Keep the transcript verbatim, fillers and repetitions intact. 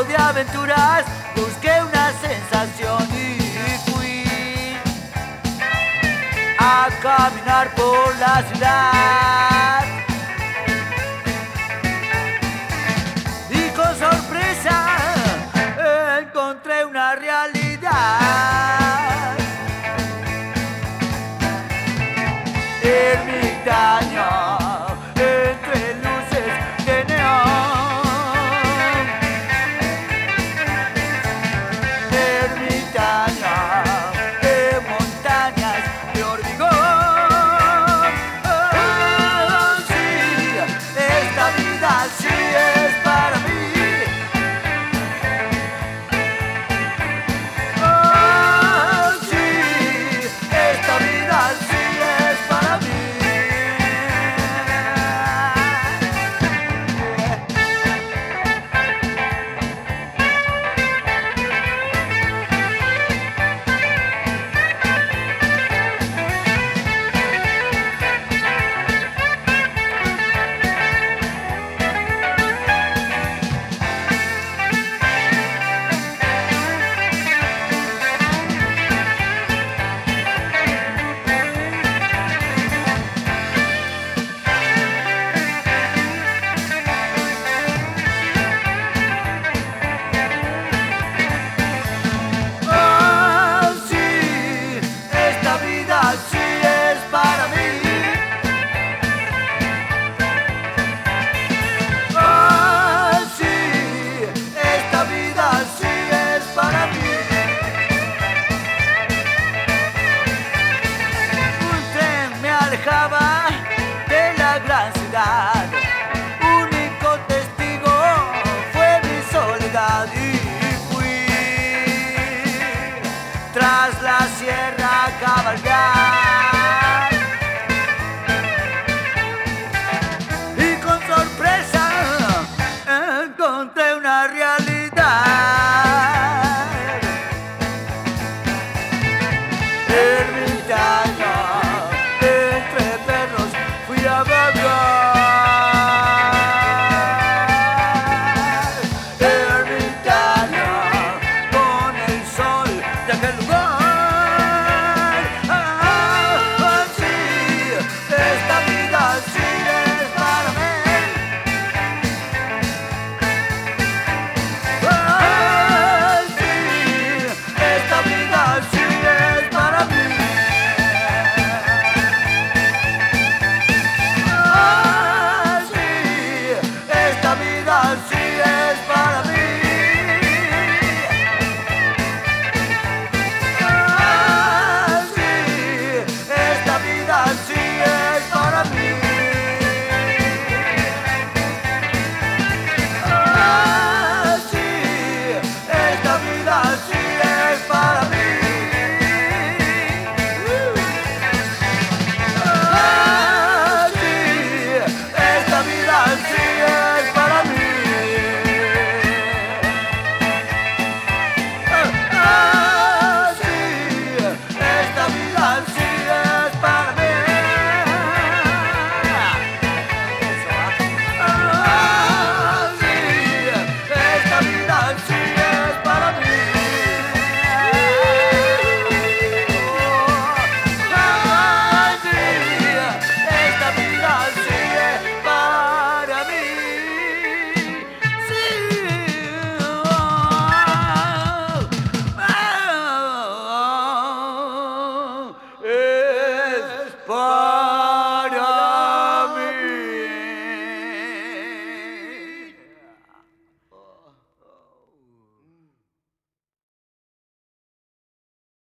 tiempo de aventuras busqué una sensación y fui a caminar por la ciudad. Y con sorpresa encontré una realidad. Ermitaño entre luces de neón. Ermitaño de montañas de hormigón. Oh, sí, esta vida sí es para mí. Oh, sí, esta vida sí es para mí. De la gran ciudad, único testigo fue mi soledad y fui tras la sierra a cabalgar. Y con sorpresa encontré una realidad.